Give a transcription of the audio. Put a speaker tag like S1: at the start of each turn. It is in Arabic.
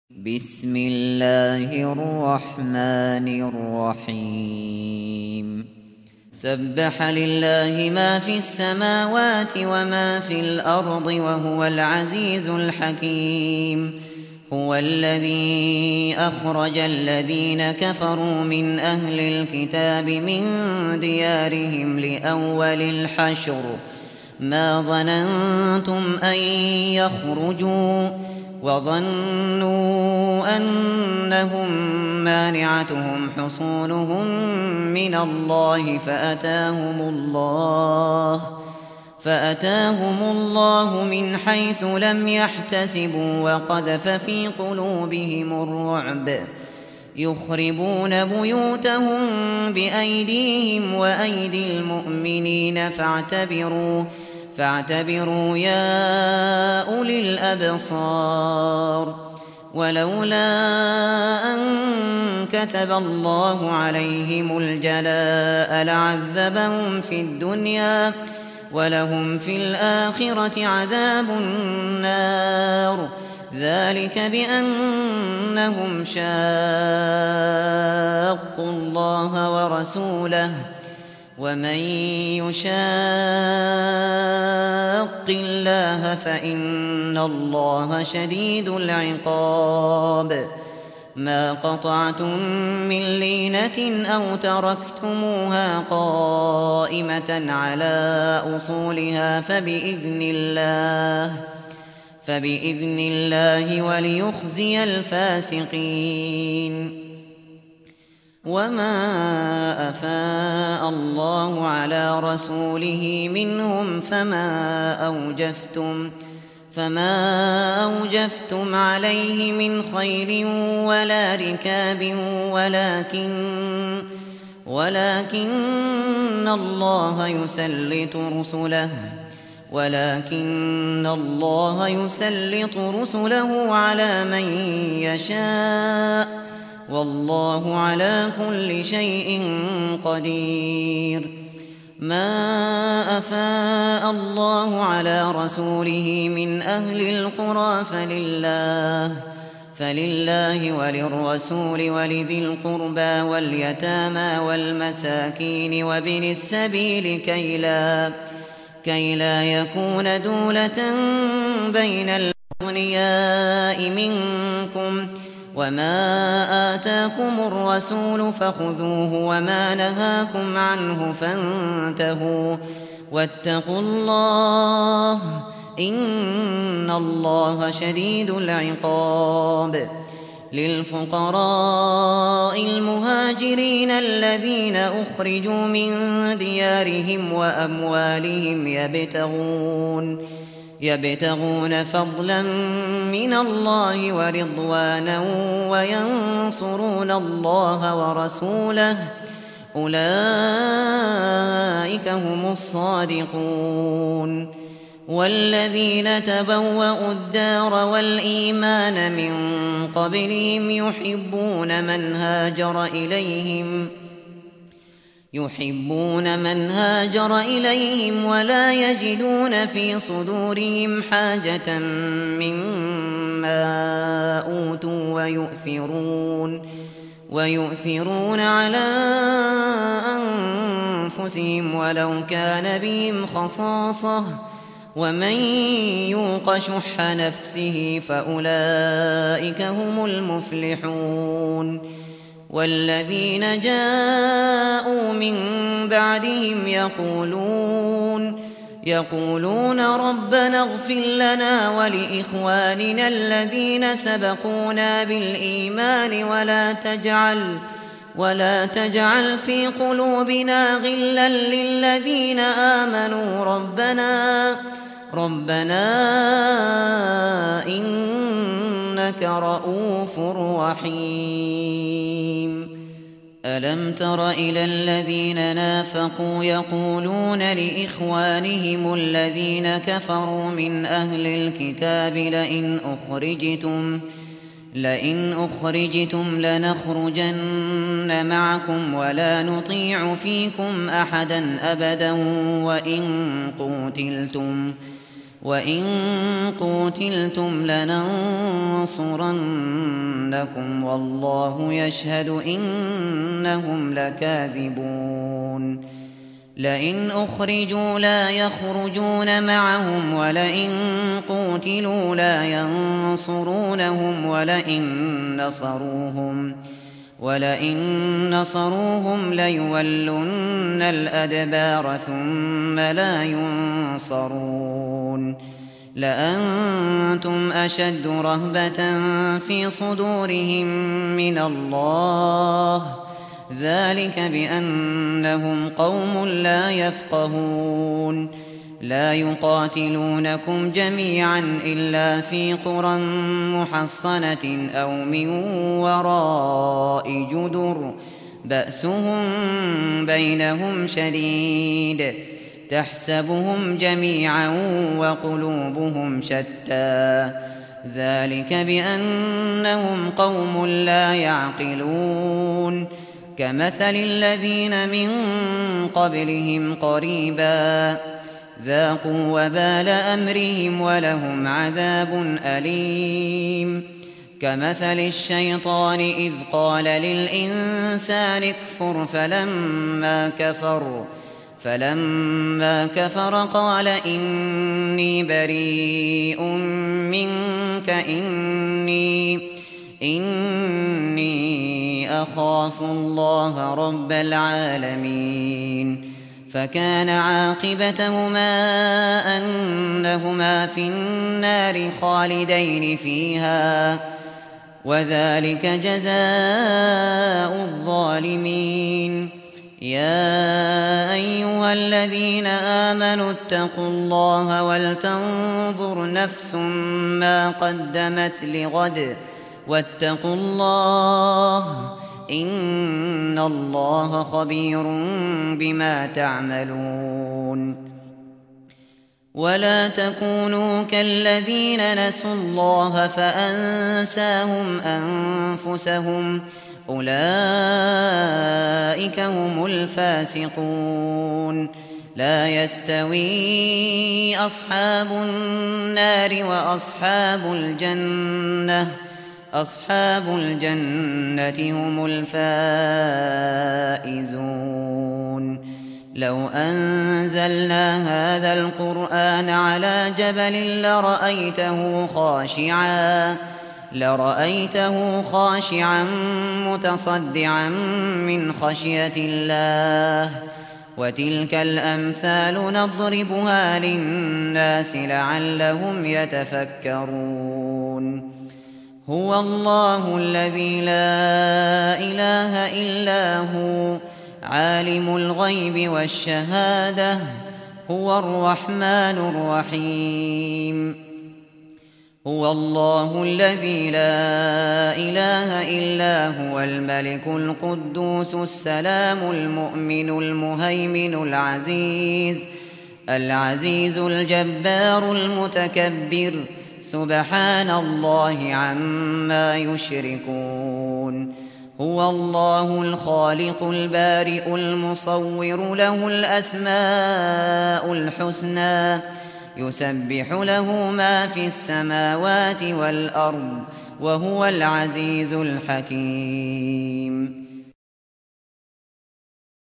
S1: بسم الله الرحمن الرحيم. سبح لله ما في السماوات وما في الأرض وهو العزيز الحكيم. هو الذي أخرج الذين كفروا من أهل الكتاب من ديارهم لأول الحشر ما ظننتم أن يخرجوا وظنوا أنهم مانعتهم حصونهم من الله فأتاهم الله من حيث لم يحتسبوا وقذف في قلوبهم الرعب يخربون بيوتهم بأيديهم وأيدي المؤمنين فاعتبروا يا أولي الأبصار. ولولا أن كتب الله عليهم الجلاء لعذبهم في الدنيا ولهم في الآخرة عذاب النار. ذلك بأنهم شاقوا الله ورسوله ومن يشاق الله فإن الله شديد العقاب. ما قطعتم من لينة أو تركتموها قائمة على أصولها فبإذن الله وليخزي الفاسقين. وما أفاء الله على رسوله منهم فما أوجفتم عليه من خيل ولا ركاب ولكن الله يسلط رسله على من يشاء والله على كل شيء قدير. ما أفاء الله على رسوله من أهل القرى فلله وللرسول ولذي القربى واليتامى والمساكين وابن السبيل كي لا يكون دولة بين الأغنياء منكم. وما آتاكم الرسول فخذوه وما نهاكم عنه فانتهوا واتقوا الله إن الله شديد العقاب. للفقراء المهاجرين الذين أخرجوا من ديارهم وأموالهم يبتغون فضلا من الله ورضوانا وينصرون الله ورسوله أولئك هم الصادقون. والذين تبوأوا الدار والإيمان من قبلهم يحبون من هاجر إليهم ولا يجدون في صدورهم حاجة مما أوتوا ويؤثرون على أنفسهم ولو كان بهم خصاصة ومن يوق شح نفسه فأولئك هم المفلحون. والذين جاءوا من بعدهم يقولون ربنا اغفر لنا ولإخواننا الذين سبقونا بالإيمان ولا تجعل في قلوبنا غلا للذين آمنوا ربنا إنك رؤوف رحيم. ألم تر إلى الذين نافقوا يقولون لإخوانهم الذين كفروا من أهل الكتاب لئن أخرجتم لنخرجن معكم ولا نطيع فيكم أحدا أبدا وإن قوتلتم لننصرنكم ليفتننكم والله يشهد إنهم لكاذبون لئن أخرجوا لا يخرجون معهم ولئن قوتلوا لا ينصرونهم ولئن نصروهم ليولن الأدبار ثم لا ينصرون لأنتم أشد رهبة في صدورهم من الله ذلك بأنهم قوم لا يفقهون لا يقاتلونكم جميعا إلا في قرى محصنة أو من وراء جدر بأسهم بينهم شديد تحسبهم جميعا وقلوبهم شتى ذلك بأنهم قوم لا يعقلون كمثل الذين من قبلهم قريبا ذاقوا وبال أمرهم ولهم عذاب أليم كمثل الشيطان إذ قال للإنسان اكفر فلما كفر قال إني بريء منك إني أخاف الله رب العالمين فكان عاقبتهما أنهما في النار خالدين فيها وذلك جزاء الظالمين يا أيها الذين آمنوا اتقوا الله ولتنظر نفس ما قدمت لغد واتقوا الله إن الله خبير بما تعملون ولا تكونوا كالذين نسوا الله فأنساهم أنفسهم أولئك هم الفاسقون لا يستوي أصحاب النار وأصحاب الجنة هم الفائزون لو أنزلنا هذا القرآن على جبل لرأيته خاشعا متصدعا من خشية الله وتلك الأمثال نضربها للناس لعلهم يتفكرون هو الله الذي لا إله إلا هو عالم الغيب والشهادة هو الرحمن الرحيم هو الله الذي لا إله إلا هو الملك القدوس السلام المؤمن المهيمن العزيز الجبار المتكبر سبحان الله عما يشركون هو الله الخالق البارئ المصور له الأسماء الحسنى يسبح له ما في السماوات والأرض وهو العزيز الحكيم